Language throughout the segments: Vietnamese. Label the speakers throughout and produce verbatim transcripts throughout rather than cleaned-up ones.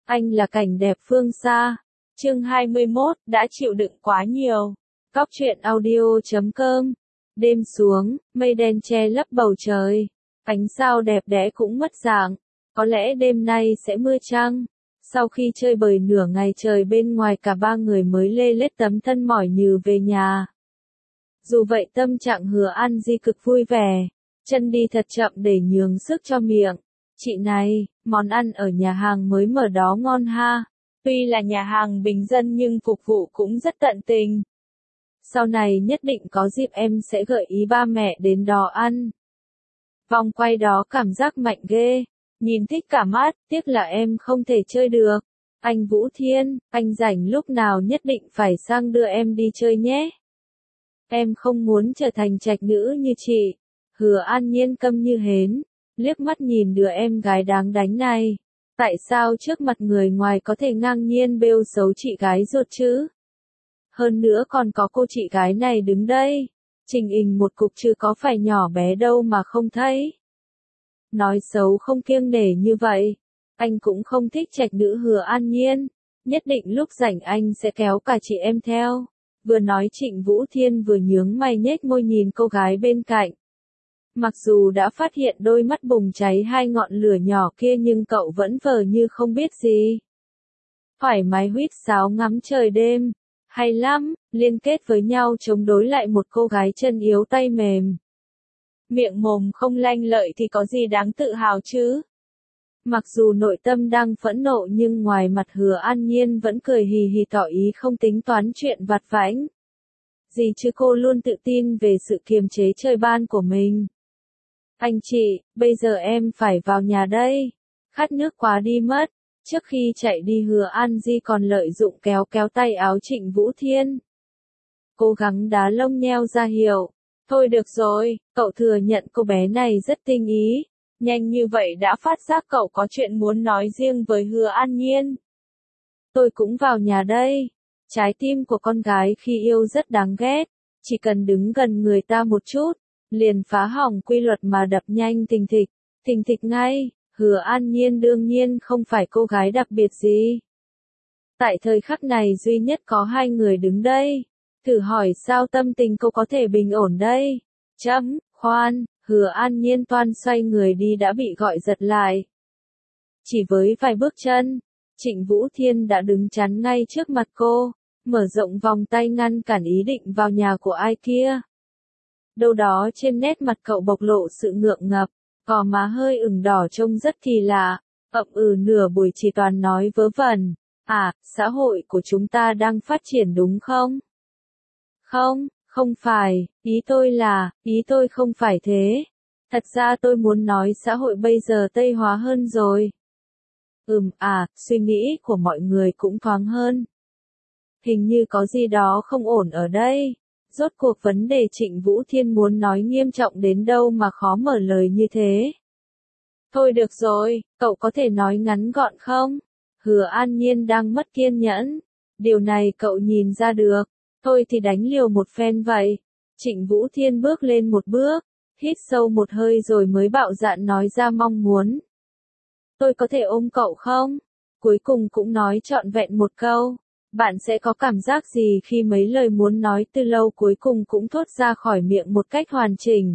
Speaker 1: Anh là cảnh đẹp phương xa. Chương hai mươi mốt, đã chịu đựng quá nhiều. Cóc truyện audio chấm com. Đêm xuống, mây đen che lấp bầu trời. Ánh sao đẹp đẽ cũng mất dạng. Có lẽ đêm nay sẽ mưa chăng? Sau khi chơi bời nửa ngày trời bên ngoài, cả ba người mới lê lết tấm thân mỏi nhừ về nhà. Dù vậy tâm trạng Hứa An Di cực vui vẻ. Chân đi thật chậm để nhường sức cho miệng. Chị này, món ăn ở nhà hàng mới mở đó ngon ha. Tuy là nhà hàng bình dân nhưng phục vụ cũng rất tận tình. Sau này nhất định có dịp em sẽ gợi ý ba mẹ đến đó ăn. Vòng quay đó cảm giác mạnh ghê. Nhìn thích cả mắt, tiếc là em không thể chơi được. Anh Vũ Thiên, anh rảnh lúc nào nhất định phải sang đưa em đi chơi nhé. Em không muốn trở thành trạch nữ như chị. Hứa An Nhiên câm như hến, liếc mắt nhìn đứa em gái đáng đánh này. Tại sao trước mặt người ngoài có thể ngang nhiên bêu xấu chị gái ruột chứ? Hơn nữa còn có cô chị gái này đứng đây. Trình hình một cục chứ có phải nhỏ bé đâu mà không thấy. Nói xấu không kiêng nể như vậy. Anh cũng không thích trạch nữ Hứa An Nhiên. Nhất định lúc rảnh anh sẽ kéo cả chị em theo. Vừa nói Trịnh Vũ Thiên vừa nhướng mày nhếch môi nhìn cô gái bên cạnh. Mặc dù đã phát hiện đôi mắt bùng cháy hai ngọn lửa nhỏ kia nhưng cậu vẫn vờ như không biết gì. Thoải mái huýt sáo ngắm trời đêm. Hay lắm, liên kết với nhau chống đối lại một cô gái chân yếu tay mềm. Miệng mồm không lanh lợi thì có gì đáng tự hào chứ? Mặc dù nội tâm đang phẫn nộ nhưng ngoài mặt Hứa An Nhiên vẫn cười hì hì tỏ ý không tính toán chuyện vặt vãnh. Gì chứ cô luôn tự tin về sự kiềm chế chơi ban của mình. Anh chị, bây giờ em phải vào nhà đây. Khát nước quá đi mất. Trước khi chạy đi Hứa An Di còn lợi dụng kéo kéo tay áo Trịnh Vũ Thiên. Cố gắng đá lông nheo ra hiệu. Thôi được rồi, cậu thừa nhận cô bé này rất tinh ý. Nhanh như vậy đã phát giác cậu có chuyện muốn nói riêng với Hứa An Nhiên. Tôi cũng vào nhà đây. Trái tim của con gái khi yêu rất đáng ghét. Chỉ cần đứng gần người ta một chút, liền phá hỏng quy luật mà đập nhanh thình thịch. Thình thịch ngay, Hứa An Nhiên đương nhiên không phải cô gái đặc biệt gì. Tại thời khắc này duy nhất có hai người đứng đây. Thử hỏi sao tâm tình cô có thể bình ổn đây? Chấm, khoan, Hứa An Nhiên toan xoay người đi đã bị gọi giật lại. Chỉ với vài bước chân, Trịnh Vũ Thiên đã đứng chắn ngay trước mặt cô, mở rộng vòng tay ngăn cản ý định vào nhà của ai kia. Đâu đó trên nét mặt cậu bộc lộ sự ngượng ngập, gò má hơi ửng đỏ trông rất kỳ lạ, ậm ừ nửa buổi chỉ toàn nói vớ vẩn. À, xã hội của chúng ta đang phát triển đúng không? Không, không phải, ý tôi là, ý tôi không phải thế. Thật ra tôi muốn nói xã hội bây giờ Tây hóa hơn rồi. Ừm, à, suy nghĩ của mọi người cũng thoáng hơn. Hình như có gì đó không ổn ở đây. Rốt cuộc vấn đề Trịnh Vũ Thiên muốn nói nghiêm trọng đến đâu mà khó mở lời như thế. Thôi được rồi, cậu có thể nói ngắn gọn không? Hứa An Nhiên đang mất kiên nhẫn. Điều này cậu nhìn ra được. Thôi thì đánh liều một phen vậy. Trịnh Vũ Thiên bước lên một bước, hít sâu một hơi rồi mới bạo dạn nói ra mong muốn. Tôi có thể ôm cậu không? Cuối cùng cũng nói trọn vẹn một câu. Bạn sẽ có cảm giác gì khi mấy lời muốn nói từ lâu cuối cùng cũng thốt ra khỏi miệng một cách hoàn chỉnh?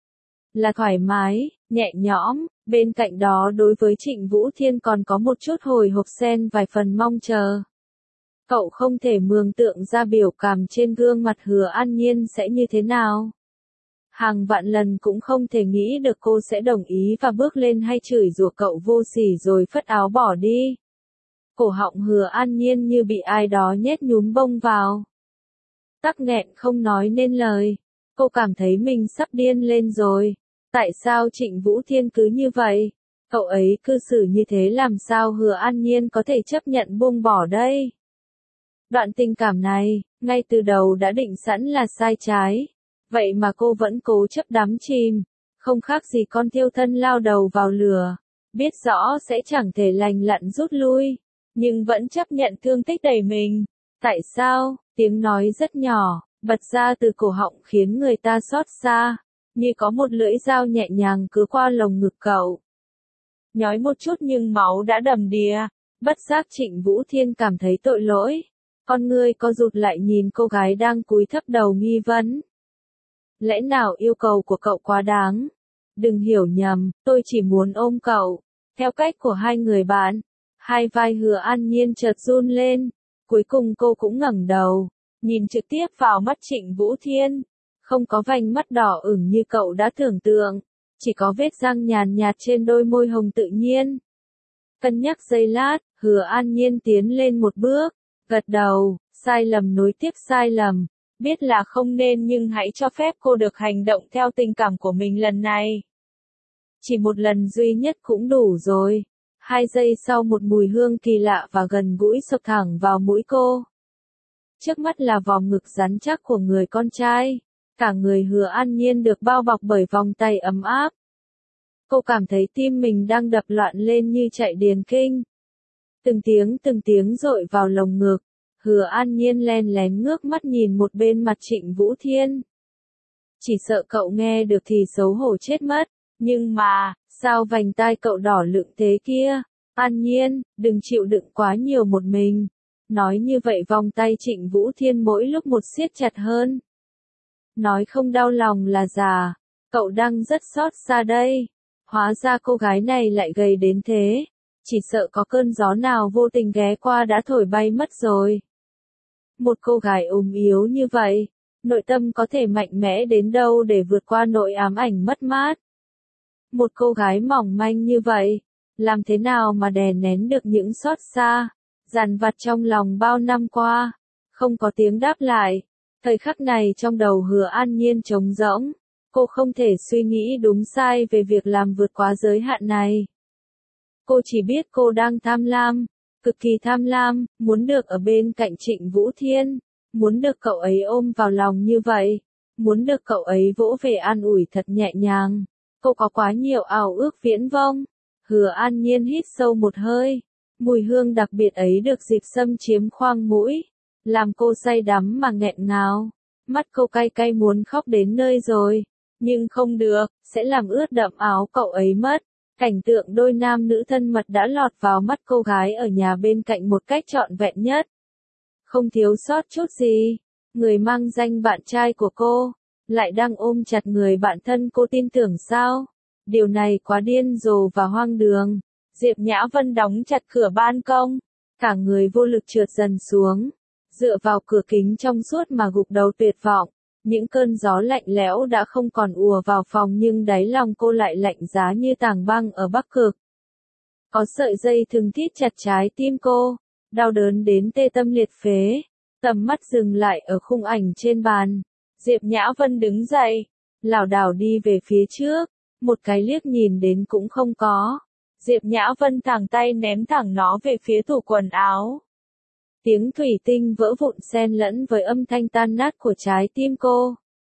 Speaker 1: Là thoải mái, nhẹ nhõm, bên cạnh đó đối với Trịnh Vũ Thiên còn có một chút hồi hộp xen vài phần mong chờ. Cậu không thể mường tượng ra biểu cảm trên gương mặt Hứa An Nhiên sẽ như thế nào. Hàng vạn lần cũng không thể nghĩ được cô sẽ đồng ý và bước lên hay chửi rủa cậu vô sỉ rồi phất áo bỏ đi. Cổ họng Hứa An Nhiên như bị ai đó nhét nhúm bông vào. Tắc nghẹn không nói nên lời. Cô cảm thấy mình sắp điên lên rồi. Tại sao Trịnh Vũ Thiên cứ như vậy? Cậu ấy cư xử như thế làm sao Hứa An Nhiên có thể chấp nhận buông bỏ đây? Đoạn tình cảm này, ngay từ đầu đã định sẵn là sai trái. Vậy mà cô vẫn cố chấp đắm chìm. Không khác gì con thiêu thân lao đầu vào lửa. Biết rõ sẽ chẳng thể lành lặn rút lui. Nhưng vẫn chấp nhận thương tích đầy mình. Tại sao? Tiếng nói rất nhỏ, bật ra từ cổ họng khiến người ta xót xa. Như có một lưỡi dao nhẹ nhàng cứ qua lồng ngực cậu. Nhói một chút nhưng máu đã đầm đìa. Bất giác Trịnh Vũ Thiên cảm thấy tội lỗi. Con ngươi co rụt lại nhìn cô gái đang cúi thấp đầu nghi vấn. Lẽ nào yêu cầu của cậu quá đáng? Đừng hiểu nhầm, tôi chỉ muốn ôm cậu. Theo cách của hai người bạn, hai vai Hứa An Nhiên chợt run lên. Cuối cùng cô cũng ngẩng đầu, nhìn trực tiếp vào mắt Trịnh Vũ Thiên. Không có vành mắt đỏ ửng như cậu đã tưởng tượng, chỉ có vết răng nhàn nhạt trên đôi môi hồng tự nhiên. Cân nhắc giây lát, Hứa An Nhiên tiến lên một bước, gật đầu, sai lầm nối tiếp sai lầm. Biết là không nên nhưng hãy cho phép cô được hành động theo tình cảm của mình lần này. Chỉ một lần duy nhất cũng đủ rồi. Hai giây sau một mùi hương kỳ lạ và gần gũi sộc thẳng vào mũi cô. Trước mắt là vòng ngực rắn chắc của người con trai. Cả người Hứa An Nhiên được bao bọc bởi vòng tay ấm áp. Cô cảm thấy tim mình đang đập loạn lên như chạy điền kinh. Từng tiếng từng tiếng dội vào lồng ngực. Hứa An Nhiên len lén ngước mắt nhìn một bên mặt Trịnh Vũ Thiên. Chỉ sợ cậu nghe được thì xấu hổ chết mất. Nhưng mà, sao vành tai cậu đỏ lựng thế kia? An Nhiên, đừng chịu đựng quá nhiều một mình. Nói như vậy vòng tay Trịnh Vũ Thiên mỗi lúc một siết chặt hơn. Nói không đau lòng là già. Cậu đang rất xót xa đây. Hóa ra cô gái này lại gầy đến thế. Chỉ sợ có cơn gió nào vô tình ghé qua đã thổi bay mất rồi. Một cô gái ốm yếu như vậy, nội tâm có thể mạnh mẽ đến đâu để vượt qua nỗi ám ảnh mất mát. Một cô gái mỏng manh như vậy, làm thế nào mà đè nén được những xót xa, dằn vặt trong lòng bao năm qua, không có tiếng đáp lại. Thời khắc này trong đầu Hứa An Nhiên trống rỗng, cô không thể suy nghĩ đúng sai về việc làm vượt quá giới hạn này. Cô chỉ biết cô đang tham lam, cực kỳ tham lam, muốn được ở bên cạnh Trịnh Vũ Thiên, muốn được cậu ấy ôm vào lòng như vậy, muốn được cậu ấy vỗ về an ủi thật nhẹ nhàng. Cô có quá nhiều ảo ước viễn vông. Hứa An Nhiên hít sâu một hơi, mùi hương đặc biệt ấy được dịp xâm chiếm khoang mũi, làm cô say đắm mà nghẹn ngào. Mắt cô cay cay muốn khóc đến nơi rồi, nhưng không được, sẽ làm ướt đẫm áo cậu ấy mất. Cảnh tượng đôi nam nữ thân mật đã lọt vào mắt cô gái ở nhà bên cạnh một cách trọn vẹn nhất. Không thiếu sót chút gì, người mang danh bạn trai của cô, lại đang ôm chặt người bạn thân cô tin tưởng sao? Điều này quá điên rồ và hoang đường. Diệp Nhã Vân đóng chặt cửa ban công, cả người vô lực trượt dần xuống, dựa vào cửa kính trong suốt mà gục đầu tuyệt vọng. Những cơn gió lạnh lẽo đã không còn ùa vào phòng nhưng đáy lòng cô lại lạnh giá như tảng băng ở Bắc Cực. Có sợi dây thừng thít chặt trái tim cô, đau đớn đến tê tâm liệt phế. Tầm mắt dừng lại ở khung ảnh trên bàn. Diệp Nhã Vân đứng dậy, lảo đảo đi về phía trước, một cái liếc nhìn đến cũng không có. Diệp Nhã Vân thẳng tay ném thẳng nó về phía tủ quần áo. Tiếng thủy tinh vỡ vụn xen lẫn với âm thanh tan nát của trái tim cô.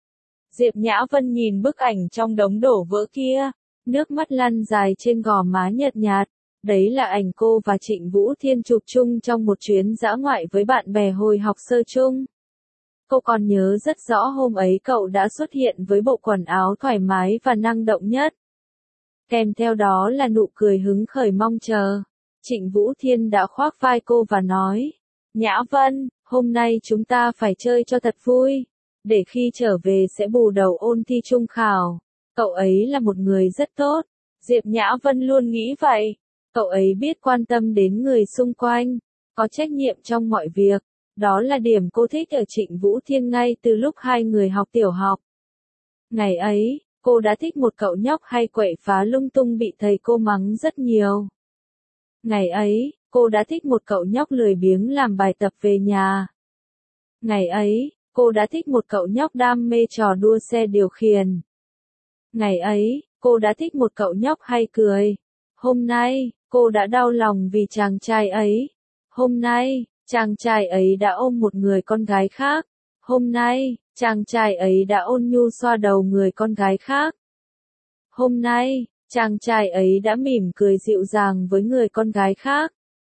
Speaker 1: Diệp Nhã Vân nhìn bức ảnh trong đống đổ vỡ kia, nước mắt lăn dài trên gò má nhợt nhạt. Đấy là ảnh cô và Trịnh Vũ Thiên chụp chung trong một chuyến dã ngoại với bạn bè hồi học sơ chung. Cô còn nhớ rất rõ hôm ấy cậu đã xuất hiện với bộ quần áo thoải mái và năng động nhất. Kèm theo đó là nụ cười hứng khởi mong chờ. Trịnh Vũ Thiên đã khoác vai cô và nói, Nhã Vân, hôm nay chúng ta phải chơi cho thật vui, để khi trở về sẽ bù đầu ôn thi trung khảo. Cậu ấy là một người rất tốt. Diệp Nhã Vân luôn nghĩ vậy. Cậu ấy biết quan tâm đến người xung quanh, có trách nhiệm trong mọi việc. Đó là điểm cô thích ở Trịnh Vũ Thiên ngay từ lúc hai người học tiểu học. Ngày ấy, cô đã thích một cậu nhóc hay quậy phá lung tung bị thầy cô mắng rất nhiều. Ngày ấy, cô đã thích một cậu nhóc lười biếng làm bài tập về nhà. Ngày ấy, cô đã thích một cậu nhóc đam mê trò đua xe điều khiển. Ngày ấy, cô đã thích một cậu nhóc hay cười. Hôm nay, cô đã đau lòng vì chàng trai ấy. Hôm nay, chàng trai ấy đã ôm một người con gái khác. Hôm nay, chàng trai ấy đã ôn nhu xoa đầu người con gái khác. Hôm nay, chàng trai ấy đã mỉm cười dịu dàng với người con gái khác.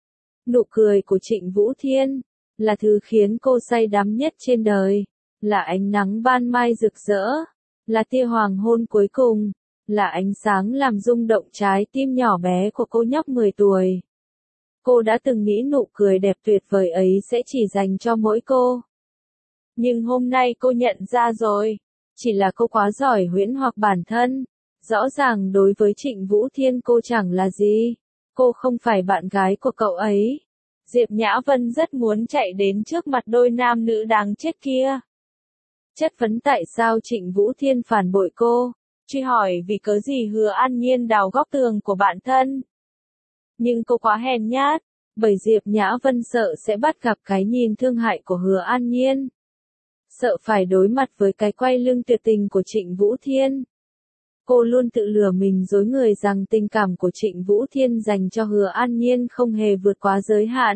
Speaker 1: Nụ cười của Trịnh Vũ Thiên là thứ khiến cô say đắm nhất trên đời, là ánh nắng ban mai rực rỡ, là tia hoàng hôn cuối cùng, là ánh sáng làm rung động trái tim nhỏ bé của cô nhóc mười tuổi. Cô đã từng nghĩ nụ cười đẹp tuyệt vời ấy sẽ chỉ dành cho mỗi cô. Nhưng hôm nay cô nhận ra rồi, chỉ là cô quá giỏi huyễn hoặc bản thân. Rõ ràng đối với Trịnh Vũ Thiên cô chẳng là gì. Cô không phải bạn gái của cậu ấy. Diệp Nhã Vân rất muốn chạy đến trước mặt đôi nam nữ đáng chết kia. Chất vấn tại sao Trịnh Vũ Thiên phản bội cô, truy hỏi vì cớ gì Hứa An Nhiên đào góc tường của bạn thân. Nhưng cô quá hèn nhát, bởi Diệp Nhã Vân sợ sẽ bắt gặp cái nhìn thương hại của Hứa An Nhiên. Sợ phải đối mặt với cái quay lưng tuyệt tình của Trịnh Vũ Thiên. Cô luôn tự lừa mình dối người rằng tình cảm của Trịnh Vũ Thiên dành cho Hứa An Nhiên không hề vượt quá giới hạn.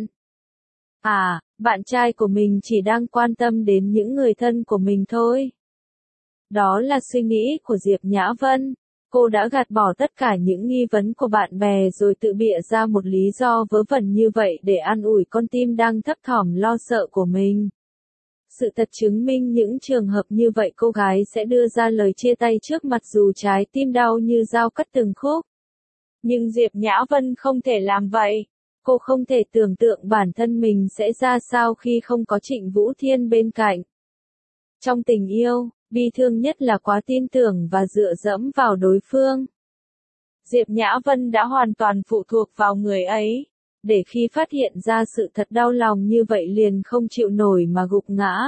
Speaker 1: À, bạn trai của mình chỉ đang quan tâm đến những người thân của mình thôi. Đó là suy nghĩ của Diệp Nhã Vân. Cô đã gạt bỏ tất cả những nghi vấn của bạn bè rồi tự bịa ra một lý do vớ vẩn như vậy để an ủi con tim đang thấp thỏm lo sợ của mình. Sự thật chứng minh những trường hợp như vậy cô gái sẽ đưa ra lời chia tay trước mặt dù trái tim đau như dao cắt từng khúc. Nhưng Diệp Nhã Vân không thể làm vậy. Cô không thể tưởng tượng bản thân mình sẽ ra sao khi không có Trịnh Vũ Thiên bên cạnh. Trong tình yêu, bi thương nhất là quá tin tưởng và dựa dẫm vào đối phương. Diệp Nhã Vân đã hoàn toàn phụ thuộc vào người ấy, để khi phát hiện ra sự thật đau lòng như vậy liền không chịu nổi mà gục ngã.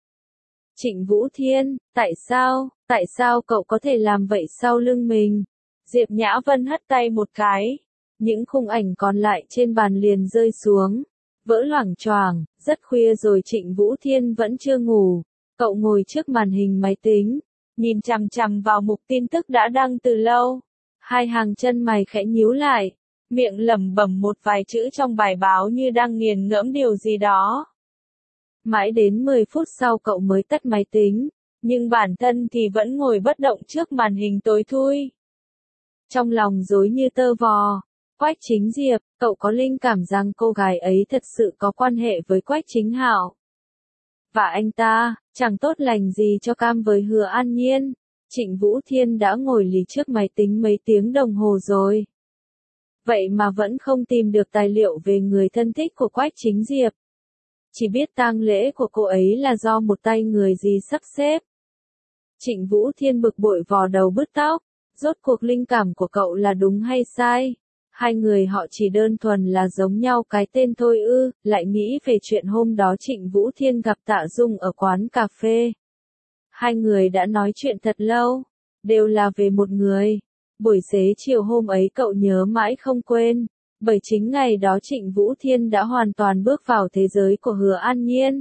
Speaker 1: Trịnh Vũ Thiên, tại sao, tại sao cậu có thể làm vậy sau lưng mình? Diệp Nhã Vân hất tay một cái. Những khung ảnh còn lại trên bàn liền rơi xuống, vỡ loảng choảng, rất khuya rồi Trịnh Vũ Thiên vẫn chưa ngủ. Cậu ngồi trước màn hình máy tính, nhìn chằm chằm vào mục tin tức đã đăng từ lâu. Hai hàng chân mày khẽ nhíu lại, miệng lẩm bẩm một vài chữ trong bài báo như đang nghiền ngẫm điều gì đó. Mãi đến mười phút sau cậu mới tắt máy tính, nhưng bản thân thì vẫn ngồi bất động trước màn hình tối thui. Trong lòng rối như tơ vò. Quách Chính Diệp, cậu có linh cảm rằng cô gái ấy thật sự có quan hệ với Quách Chính Hạo. Và anh ta, chẳng tốt lành gì cho cam với Hứa An Nhiên. Trịnh Vũ Thiên đã ngồi lì trước máy tính mấy tiếng đồng hồ rồi. Vậy mà vẫn không tìm được tài liệu về người thân thích của Quách Chính Diệp. Chỉ biết tang lễ của cô ấy là do một tay người gì sắp xếp. Trịnh Vũ Thiên bực bội vò đầu bứt tóc. Rốt cuộc linh cảm của cậu là đúng hay sai? Hai người họ chỉ đơn thuần là giống nhau cái tên thôi ư, lại nghĩ về chuyện hôm đó Trịnh Vũ Thiên gặp Tạ Dung ở quán cà phê. Hai người đã nói chuyện thật lâu, đều là về một người. Buổi xế chiều hôm ấy cậu nhớ mãi không quên, bởi chính ngày đó Trịnh Vũ Thiên đã hoàn toàn bước vào thế giới của Hứa An Nhiên.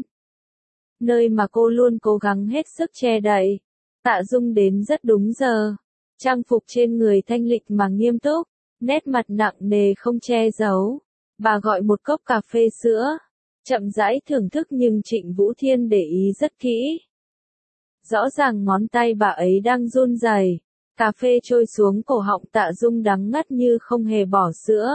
Speaker 1: Nơi mà cô luôn cố gắng hết sức che đậy. Tạ Dung đến rất đúng giờ, trang phục trên người thanh lịch mà nghiêm túc. Nét mặt nặng nề không che giấu. Bà gọi một cốc cà phê sữa. Chậm rãi thưởng thức nhưng Trịnh Vũ Thiên để ý rất kỹ. Rõ ràng ngón tay bà ấy đang run rẩy. Cà phê trôi xuống cổ họng Tạ Dung đắng ngắt như không hề bỏ sữa.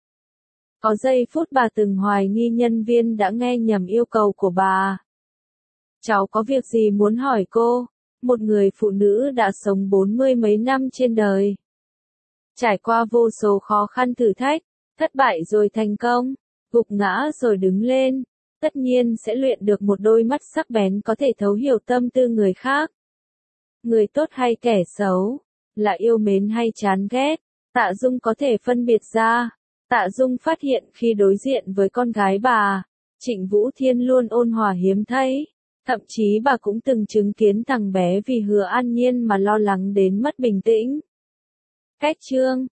Speaker 1: Có giây phút bà từng hoài nghi nhân viên đã nghe nhầm yêu cầu của bà. Cháu có việc gì muốn hỏi cô? Một người phụ nữ đã sống bốn mươi mấy năm trên đời. Trải qua vô số khó khăn thử thách, thất bại rồi thành công, gục ngã rồi đứng lên, tất nhiên sẽ luyện được một đôi mắt sắc bén có thể thấu hiểu tâm tư người khác. Người tốt hay kẻ xấu, là yêu mến hay chán ghét, Tạ Dung có thể phân biệt ra. Tạ Dung phát hiện khi đối diện với con gái bà, Trịnh Vũ Thiên luôn ôn hòa hiếm thấy. Thậm chí bà cũng từng chứng kiến thằng bé vì Hứa An Nhiên mà lo lắng đến mất bình tĩnh. Cách chương